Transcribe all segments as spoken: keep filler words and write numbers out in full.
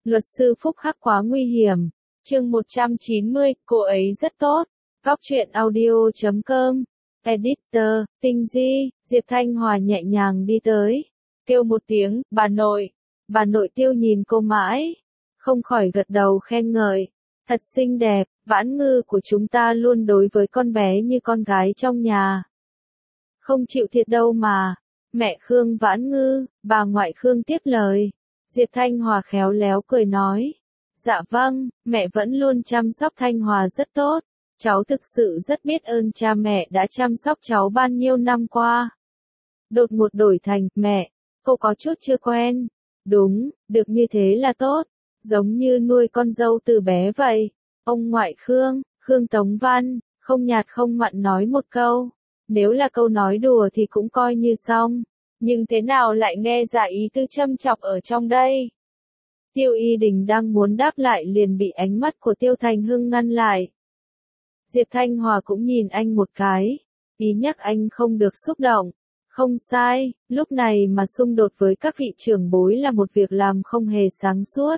Luật sư Phúc Hắc quá nguy hiểm. Chương một trăm chín mươi, cô ấy rất tốt. Góc truyện audio chấm com. Editor, Tinh Di, Diệp Thanh Hòa nhẹ nhàng đi tới. Kêu một tiếng, bà nội. Bà nội Tiêu nhìn cô mãi. Không khỏi gật đầu khen ngợi. Thật xinh đẹp, Vãn Ngư của chúng ta luôn đối với con bé như con gái trong nhà. Không chịu thiệt đâu mà. Mẹ Khương Vãn Ngư, bà ngoại Khương tiếp lời. Diệp Thanh Hòa khéo léo cười nói. Dạ vâng, mẹ vẫn luôn chăm sóc Thanh Hòa rất tốt. Cháu thực sự rất biết ơn cha mẹ đã chăm sóc cháu bao nhiêu năm qua. Đột ngột đổi thành, mẹ, cô có chút chưa quen. Đúng, được như thế là tốt. Giống như nuôi con dâu từ bé vậy. Ông ngoại Khương, Khương Tống Văn, không nhạt không mặn nói một câu. Nếu là câu nói đùa thì cũng coi như xong. Nhưng thế nào lại nghe ra ý tư châm chọc ở trong đây? Tiêu Y Đình đang muốn đáp lại liền bị ánh mắt của Tiêu Thành Hưng ngăn lại. Diệp Thanh Hòa cũng nhìn anh một cái, ý nhắc anh không được xúc động. Không sai, lúc này mà xung đột với các vị trưởng bối là một việc làm không hề sáng suốt.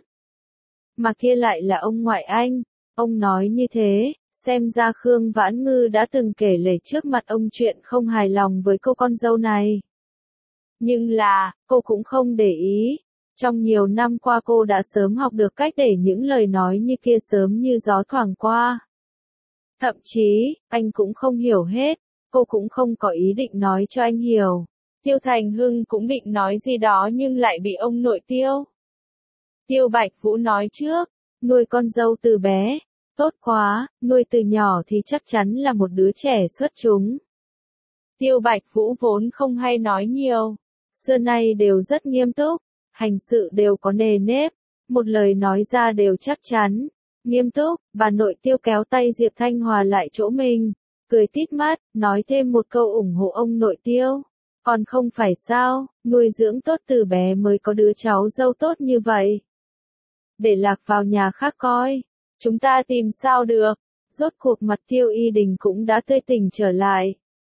Mà kia lại là ông ngoại anh, ông nói như thế, xem ra Khương Vãn Ngư đã từng kể lể trước mặt ông chuyện không hài lòng với cô con dâu này. Nhưng là, cô cũng không để ý. Trong nhiều năm qua cô đã sớm học được cách để những lời nói như kia sớm như gió thoảng qua. Thậm chí, anh cũng không hiểu hết, cô cũng không có ý định nói cho anh hiểu. Tiêu Thành Hưng cũng định nói gì đó nhưng lại bị ông nội Tiêu. Tiêu Bạch Vũ nói trước, nuôi con dâu từ bé, tốt quá, nuôi từ nhỏ thì chắc chắn là một đứa trẻ xuất chúng. Tiêu Bạch Vũ vốn không hay nói nhiều, xưa nay đều rất nghiêm túc, hành sự đều có nề nếp, một lời nói ra đều chắc chắn. Nghiêm túc, bà nội Tiêu kéo tay Diệp Thanh Hòa lại chỗ mình, cười tít mắt, nói thêm một câu ủng hộ ông nội Tiêu. Còn không phải sao, nuôi dưỡng tốt từ bé mới có đứa cháu dâu tốt như vậy. Để lạc vào nhà khác coi, chúng ta tìm sao được, rốt cuộc mặt Tiêu Y Đình cũng đã tươi tỉnh trở lại.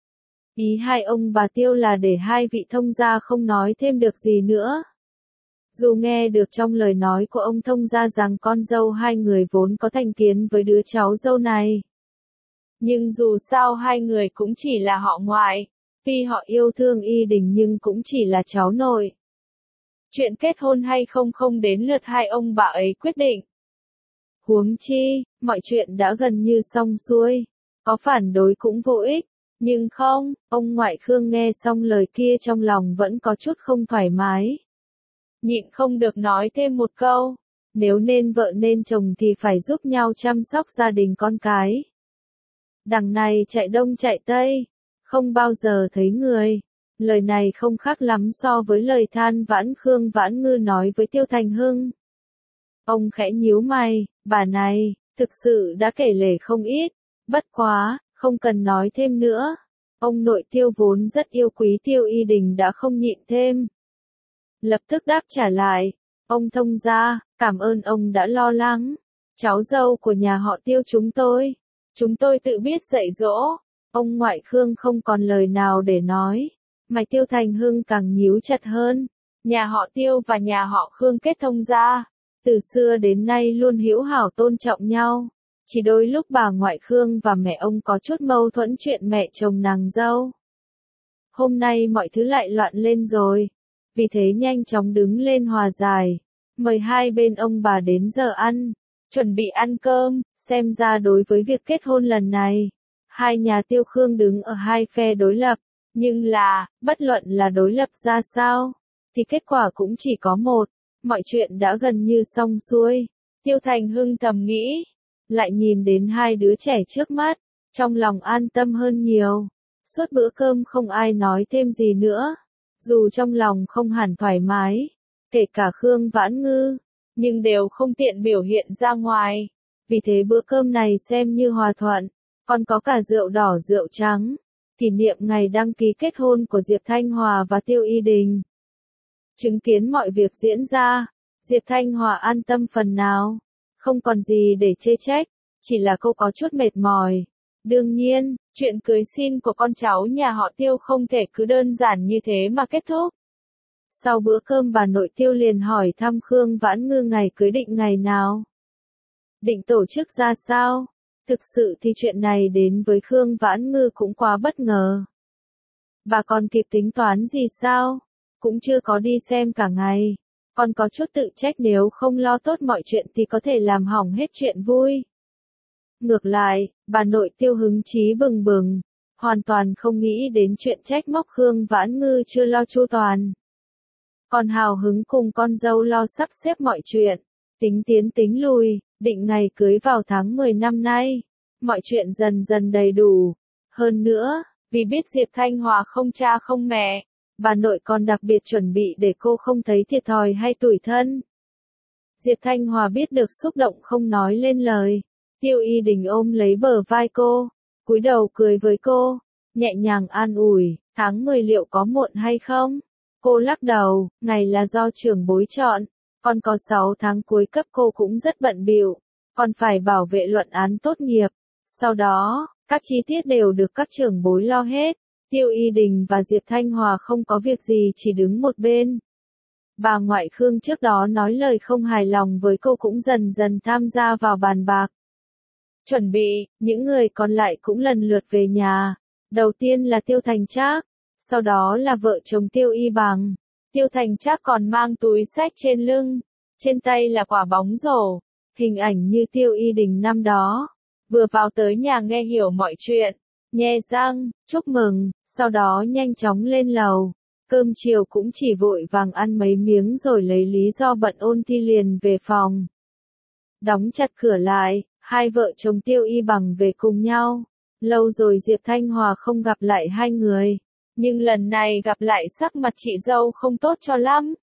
Ý hai ông bà Tiêu là để hai vị thông gia không nói thêm được gì nữa. Dù nghe được trong lời nói của ông thông gia rằng con dâu hai người vốn có thành kiến với đứa cháu dâu này. Nhưng dù sao hai người cũng chỉ là họ ngoại, tuy họ yêu thương Y Đình nhưng cũng chỉ là cháu nội. Chuyện kết hôn hay không không đến lượt hai ông bà ấy quyết định. Huống chi, mọi chuyện đã gần như xong xuôi, có phản đối cũng vô ích. Nhưng không, ông ngoại Khương nghe xong lời kia trong lòng vẫn có chút không thoải mái. Nhịn không được nói thêm một câu, nếu nên vợ nên chồng thì phải giúp nhau chăm sóc gia đình con cái. Đằng này chạy đông chạy tây, không bao giờ thấy người. Lời này không khác lắm so với lời than vãn Khương Vãn Ngư nói với Tiêu Thành Hưng. Ông khẽ nhíu mày, bà này, thực sự đã kể lể không ít, bất quá, không cần nói thêm nữa. Ông nội Tiêu vốn rất yêu quý Tiêu Y Đình đã không nhịn thêm. Lập tức đáp trả lại, ông thông gia, cảm ơn ông đã lo lắng. Cháu dâu của nhà họ Tiêu chúng tôi, chúng tôi tự biết dạy dỗ. Ông ngoại Khương không còn lời nào để nói. Mày Tiêu Thành Hưng càng nhíu chặt hơn. Nhà họ Tiêu và nhà họ Khương kết thông gia, từ xưa đến nay luôn hữu hảo tôn trọng nhau. Chỉ đôi lúc bà ngoại Khương và mẹ ông có chút mâu thuẫn chuyện mẹ chồng nàng dâu. Hôm nay mọi thứ lại loạn lên rồi. Vì thế nhanh chóng đứng lên hòa giải. Mời hai bên ông bà đến giờ ăn. Chuẩn bị ăn cơm. Xem ra đối với việc kết hôn lần này, hai nhà Tiêu Khương đứng ở hai phe đối lập. Nhưng là, bất luận là đối lập ra sao, thì kết quả cũng chỉ có một. Mọi chuyện đã gần như xong xuôi. Tiêu Thành Hưng thầm nghĩ. Lại nhìn đến hai đứa trẻ trước mắt, trong lòng an tâm hơn nhiều. Suốt bữa cơm không ai nói thêm gì nữa. Dù trong lòng không hẳn thoải mái, kể cả Khương Vãn Ngư, nhưng đều không tiện biểu hiện ra ngoài. Vì thế bữa cơm này xem như hòa thuận, còn có cả rượu đỏ rượu trắng, kỷ niệm ngày đăng ký kết hôn của Diệp Thanh Hòa và Tiêu Y Đình. Chứng kiến mọi việc diễn ra, Diệp Thanh Hòa an tâm phần nào. Không còn gì để chê trách, chỉ là cô có chút mệt mỏi. Đương nhiên, chuyện cưới xin của con cháu nhà họ Tiêu không thể cứ đơn giản như thế mà kết thúc. Sau bữa cơm bà nội Tiêu liền hỏi thăm Khương Vãn Ngư ngày cưới định ngày nào. Định tổ chức ra sao? Thực sự thì chuyện này đến với Khương Vãn Ngư cũng quá bất ngờ. Bà còn kịp tính toán gì sao? Cũng chưa có đi xem cả ngày. Còn có chút tự trách nếu không lo tốt mọi chuyện thì có thể làm hỏng hết chuyện vui. Ngược lại, bà nội Tiêu hứng chí bừng bừng, hoàn toàn không nghĩ đến chuyện trách móc Khương Vãn Ngư chưa lo chu toàn. Còn hào hứng cùng con dâu lo sắp xếp mọi chuyện, tính tiến tính lùi, định ngày cưới vào tháng mười năm nay. Mọi chuyện dần dần đầy đủ. Hơn nữa, vì biết Diệp Thanh Hòa không cha không mẹ, bà nội còn đặc biệt chuẩn bị để cô không thấy thiệt thòi hay tủi thân. Diệp Thanh Hòa biết được xúc động không nói lên lời. Tiêu Y Đình ôm lấy bờ vai cô, cúi đầu cười với cô, nhẹ nhàng an ủi, tháng mười liệu có muộn hay không? Cô lắc đầu, ngày là do trưởng bối chọn, còn có sáu tháng cuối cấp cô cũng rất bận bịu, còn phải bảo vệ luận án tốt nghiệp. Sau đó, các chi tiết đều được các trưởng bối lo hết. Tiêu Y Đình và Diệp Thanh Hòa không có việc gì chỉ đứng một bên. Bà ngoại Khương trước đó nói lời không hài lòng với cô cũng dần dần tham gia vào bàn bạc. Chuẩn bị, những người còn lại cũng lần lượt về nhà. Đầu tiên là Tiêu Thành Trác, sau đó là vợ chồng Tiêu Y Bằng. Tiêu Thành Trác còn mang túi xách trên lưng, trên tay là quả bóng rổ, hình ảnh như Tiêu Y Đình năm đó. Vừa vào tới nhà nghe hiểu mọi chuyện, nhe răng, chúc mừng, sau đó nhanh chóng lên lầu. Cơm chiều cũng chỉ vội vàng ăn mấy miếng rồi lấy lý do bận ôn thi liền về phòng. Đóng chặt cửa lại, hai vợ chồng Tiêu Y Bằng về cùng nhau. Lâu rồi Diệp Thanh Hòa không gặp lại hai người, nhưng lần này gặp lại sắc mặt chị dâu không tốt cho lắm.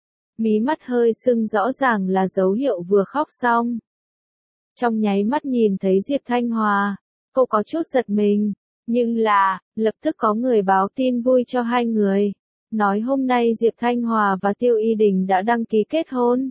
Mí mắt hơi sưng rõ ràng là dấu hiệu vừa khóc xong. Trong nháy mắt nhìn thấy Diệp Thanh Hòa, cô có chút giật mình, nhưng là, lập tức có người báo tin vui cho hai người. Nói hôm nay Diệp Thanh Hòa và Tiêu Y Đình đã đăng ký kết hôn.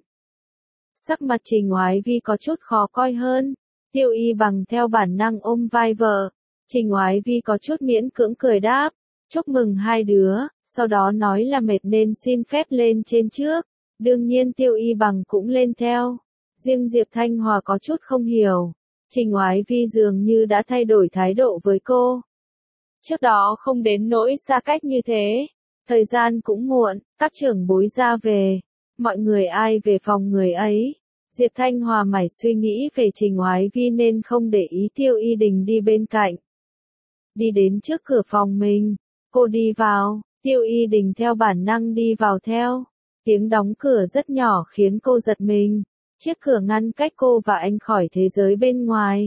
Sắc mặt Trình Oái Vi có chút khó coi hơn. Tiêu Y Bằng theo bản năng ôm vai vợ. Trình Oái Vi có chút miễn cưỡng cười đáp. Chúc mừng hai đứa, sau đó nói là mệt nên xin phép lên trên trước. Đương nhiên Tiêu Y Bằng cũng lên theo. Riêng Diệp Thanh Hòa có chút không hiểu. Trình Oái Vi dường như đã thay đổi thái độ với cô. Trước đó không đến nỗi xa cách như thế. Thời gian cũng muộn, các trưởng bối ra về. Mọi người ai về phòng người ấy. Diệp Thanh Hòa mải suy nghĩ về Trình Oái Vi nên không để ý Tiêu Y Đình đi bên cạnh. Đi đến trước cửa phòng mình, cô đi vào, Tiêu Y Đình theo bản năng đi vào theo. Tiếng đóng cửa rất nhỏ khiến cô giật mình. Chiếc cửa ngăn cách cô và anh khỏi thế giới bên ngoài.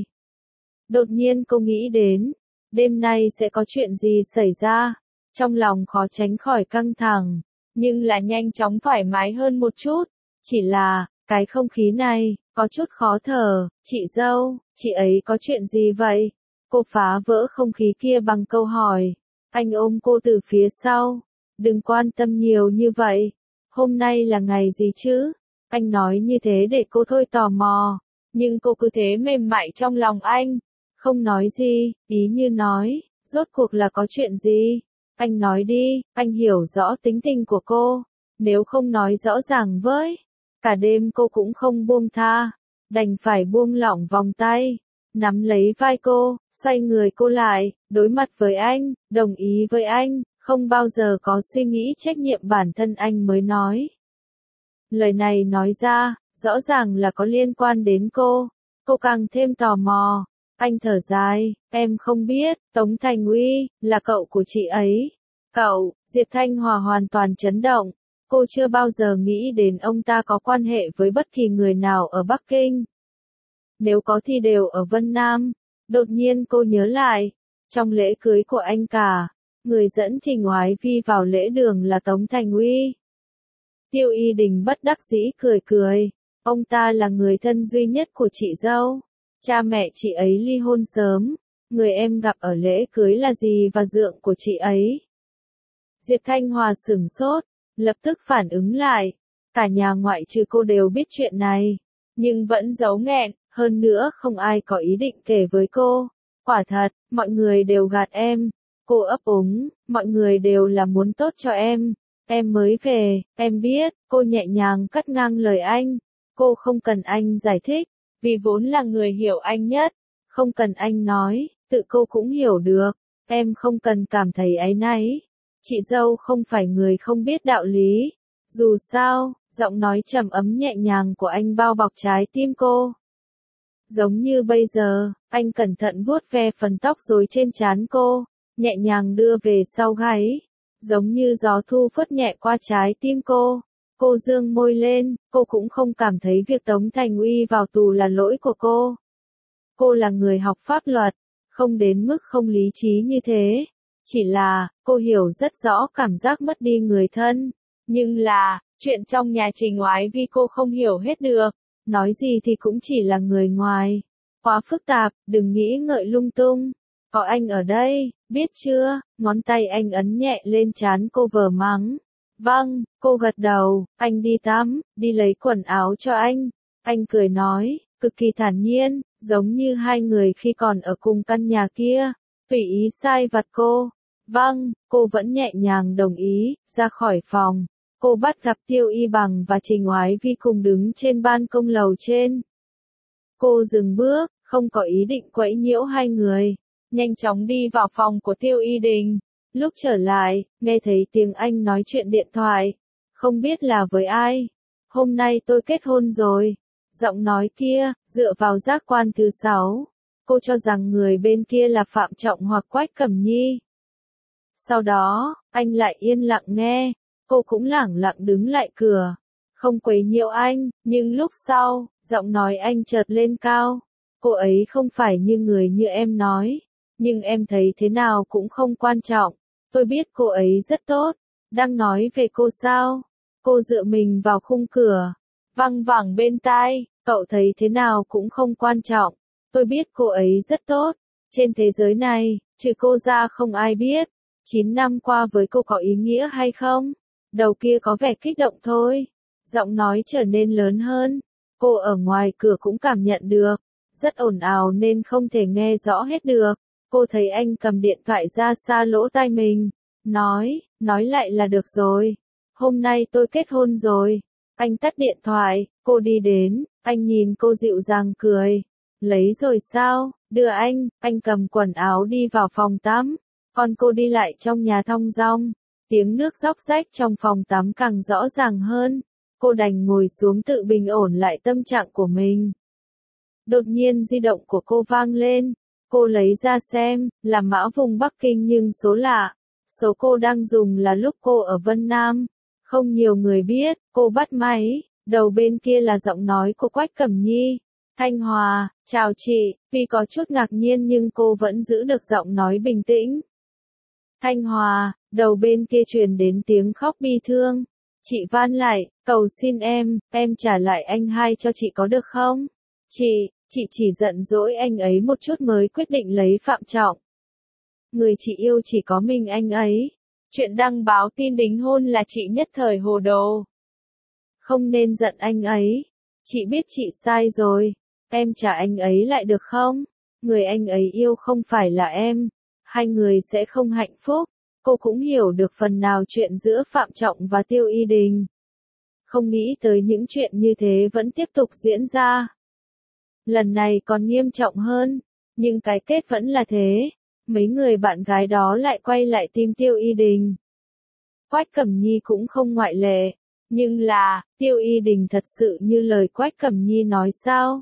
Đột nhiên cô nghĩ đến, đêm nay sẽ có chuyện gì xảy ra. Trong lòng khó tránh khỏi căng thẳng, nhưng là nhanh chóng thoải mái hơn một chút. Chỉ là, cái không khí này, có chút khó thở. Chị dâu, chị ấy có chuyện gì vậy? Cô phá vỡ không khí kia bằng câu hỏi. Anh ôm cô từ phía sau. Đừng quan tâm nhiều như vậy. Hôm nay là ngày gì chứ? Anh nói như thế để cô thôi tò mò. Nhưng cô cứ thế mềm mại trong lòng anh. Không nói gì, ý như nói, rốt cuộc là có chuyện gì? Anh nói đi, anh hiểu rõ tính tình của cô. Nếu không nói rõ ràng với, cả đêm cô cũng không buông tha. Đành phải buông lỏng vòng tay, nắm lấy vai cô, xoay người cô lại, đối mặt với anh, đồng ý với anh, không bao giờ có suy nghĩ trách nhiệm bản thân anh mới nói. Lời này nói ra, rõ ràng là có liên quan đến cô. Cô càng thêm tò mò. Anh thở dài, em không biết, Tống Thành Uy, là cậu của chị ấy. Cậu, Diệp Thanh Hòa hoàn toàn chấn động. Cô chưa bao giờ nghĩ đến ông ta có quan hệ với bất kỳ người nào ở Bắc Kinh. Nếu có thì đều ở Vân Nam. Đột nhiên cô nhớ lại, trong lễ cưới của anh cả, người dẫn Trình Oái Vi vào lễ đường là Tống Thành Uy. Tiêu Y Đình bất đắc dĩ cười cười. Ông ta là người thân duy nhất của chị dâu. Cha mẹ chị ấy ly hôn sớm. Người em gặp ở lễ cưới là dì và dượng của chị ấy. Diệp Thanh Hòa sửng sốt, lập tức phản ứng lại. Cả nhà ngoại trừ cô đều biết chuyện này, nhưng vẫn giấu nghẹn, hơn nữa không ai có ý định kể với cô. Quả thật, mọi người đều gạt em. Cô ấp úng, mọi người đều là muốn tốt cho em. Em mới về, em biết, cô nhẹ nhàng cắt ngang lời anh. Cô không cần anh giải thích, vì vốn là người hiểu anh nhất. Không cần anh nói, tự cô cũng hiểu được. Em không cần cảm thấy áy náy. Chị dâu không phải người không biết đạo lý. Dù sao, giọng nói trầm ấm nhẹ nhàng của anh bao bọc trái tim cô. Giống như bây giờ, anh cẩn thận vuốt ve phần tóc rối trên trán cô, nhẹ nhàng đưa về sau gáy. Giống như gió thu phất nhẹ qua trái tim cô. Cô dương môi lên, cô cũng không cảm thấy việc Tống Thành Uy vào tù là lỗi của cô. Cô là người học pháp luật, không đến mức không lý trí như thế. Chỉ là, cô hiểu rất rõ cảm giác mất đi người thân. Nhưng là, chuyện trong nhà Trình Oái Vi cô không hiểu hết được. Nói gì thì cũng chỉ là người ngoài. Quá phức tạp, đừng nghĩ ngợi lung tung. Có anh ở đây, biết chưa? Ngón tay anh ấn nhẹ lên trán cô vờ mắng. Vâng, cô gật đầu, anh đi tắm, đi lấy quần áo cho anh. Anh cười nói, cực kỳ thản nhiên, giống như hai người khi còn ở cùng căn nhà kia. Tùy ý sai vặt cô. Vâng, cô vẫn nhẹ nhàng đồng ý, ra khỏi phòng. Cô bắt gặp Tiêu Y Bằng và Trình Oái Vi cùng đứng trên ban công lầu trên. Cô dừng bước, không có ý định quấy nhiễu hai người. Nhanh chóng đi vào phòng của Tiêu Y Đình. Lúc trở lại, nghe thấy tiếng anh nói chuyện điện thoại. Không biết là với ai. Hôm nay tôi kết hôn rồi. Giọng nói kia, dựa vào giác quan thứ sáu. Cô cho rằng người bên kia là Phạm Trọng hoặc Quách Cẩm Nhi. Sau đó, anh lại yên lặng nghe. Cô cũng lẳng lặng đứng lại cửa. Không quấy nhiễu anh, nhưng lúc sau, giọng nói anh chợt lên cao. Cô ấy không phải như người như em nói. Nhưng em thấy thế nào cũng không quan trọng. Tôi biết cô ấy rất tốt. Đang nói về cô sao? Cô dựa mình vào khung cửa. Văng vẳng bên tai, cậu thấy thế nào cũng không quan trọng. Tôi biết cô ấy rất tốt. Trên thế giới này, trừ cô ra không ai biết. chín năm qua với cô có ý nghĩa hay không? Đầu kia có vẻ kích động thôi. Giọng nói trở nên lớn hơn. Cô ở ngoài cửa cũng cảm nhận được. Rất ồn ào nên không thể nghe rõ hết được. Cô thấy anh cầm điện thoại ra xa lỗ tai mình. Nói, nói lại là được rồi. Hôm nay tôi kết hôn rồi. Anh tắt điện thoại, cô đi đến, anh nhìn cô dịu dàng cười. Lấy rồi sao, đưa anh, anh cầm quần áo đi vào phòng tắm. Còn cô đi lại trong nhà thong dong. Tiếng nước róc rách trong phòng tắm càng rõ ràng hơn. Cô đành ngồi xuống tự bình ổn lại tâm trạng của mình. Đột nhiên di động của cô vang lên. Cô lấy ra xem, là mã vùng Bắc Kinh nhưng số lạ. Số cô đang dùng là lúc cô ở Vân Nam. Không nhiều người biết, cô bắt máy. Đầu bên kia là giọng nói của Quách Cẩm Nhi. Thanh Hòa, chào chị. Tuy có chút ngạc nhiên nhưng cô vẫn giữ được giọng nói bình tĩnh. Thanh Hòa, đầu bên kia truyền đến tiếng khóc bi thương. Chị van lại, cầu xin em, em trả lại anh hai cho chị có được không? Chị, chị chỉ giận dỗi anh ấy một chút mới quyết định lấy Phạm Trọng. Người chị yêu chỉ có mình anh ấy. Chuyện đăng báo tin đính hôn là chị nhất thời hồ đồ. Không nên giận anh ấy. Chị biết chị sai rồi. Em trả anh ấy lại được không? Người anh ấy yêu không phải là em. Hai người sẽ không hạnh phúc. Cô cũng hiểu được phần nào chuyện giữa Phạm Trọng và Tiêu Y Đình. Không nghĩ tới những chuyện như thế vẫn tiếp tục diễn ra. Lần này còn nghiêm trọng hơn. Nhưng cái kết vẫn là thế. Mấy người bạn gái đó lại quay lại tìm Tiêu Y Đình. Quách Cẩm Nhi cũng không ngoại lệ. Nhưng là, Tiêu Y Đình thật sự như lời Quách Cẩm Nhi nói sao?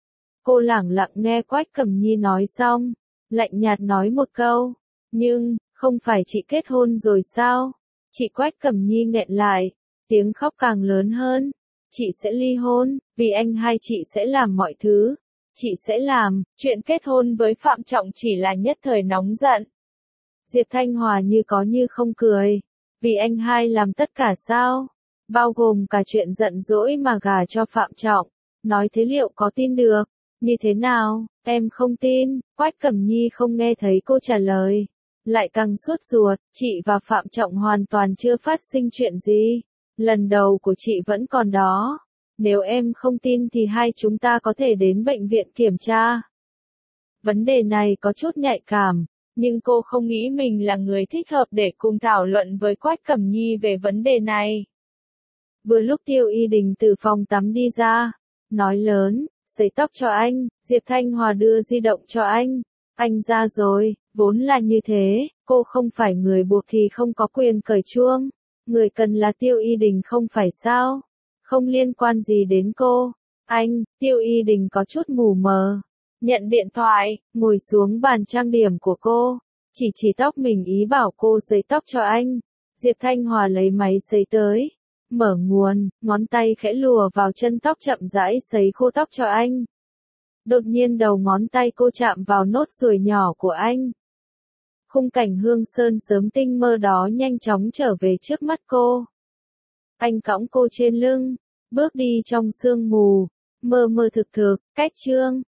Cô lẳng lặng nghe Quách Cẩm Nhi nói xong. Lạnh nhạt nói một câu. Nhưng, không phải chị kết hôn rồi sao? Chị Quách Cẩm Nhi nghẹn lại. Tiếng khóc càng lớn hơn. Chị sẽ ly hôn, vì anh hai chị sẽ làm mọi thứ. Chị sẽ làm, chuyện kết hôn với Phạm Trọng chỉ là nhất thời nóng giận. Diệp Thanh Hòa như có như không cười. Vì anh hai làm tất cả sao? Bao gồm cả chuyện giận dỗi mà gả cho Phạm Trọng. Nói thế liệu có tin được? Như thế nào? Em không tin. Quách Cẩm Nhi không nghe thấy cô trả lời. Lại càng sốt ruột, chị và Phạm Trọng hoàn toàn chưa phát sinh chuyện gì. Lần đầu của chị vẫn còn đó. Nếu em không tin thì hai chúng ta có thể đến bệnh viện kiểm tra. Vấn đề này có chút nhạy cảm. Nhưng cô không nghĩ mình là người thích hợp để cùng thảo luận với Quách Cẩm Nhi về vấn đề này. Vừa lúc Tiêu Y Đình từ phòng tắm đi ra, nói lớn, sấy tóc cho anh, Diệp Thanh Hòa đưa di động cho anh. Anh ra rồi, vốn là như thế, cô không phải người buộc thì không có quyền cởi chuông. Người cần là Tiêu Y Đình không phải sao? Không liên quan gì đến cô. Anh, Tiêu Y Đình có chút mù mờ. Nhận điện thoại, ngồi xuống bàn trang điểm của cô. Chỉ chỉ tóc mình ý bảo cô sấy tóc cho anh. Diệp Thanh Hòa lấy máy sấy tới. Mở nguồn, ngón tay khẽ lùa vào chân tóc chậm rãi sấy khô tóc cho anh. Đột nhiên đầu ngón tay cô chạm vào nốt ruồi nhỏ của anh. Khung cảnh Hương Sơn sớm tinh mơ đó nhanh chóng trở về trước mắt cô. Anh cõng cô trên lưng, bước đi trong sương mù, mơ mơ thực thực, cách Trương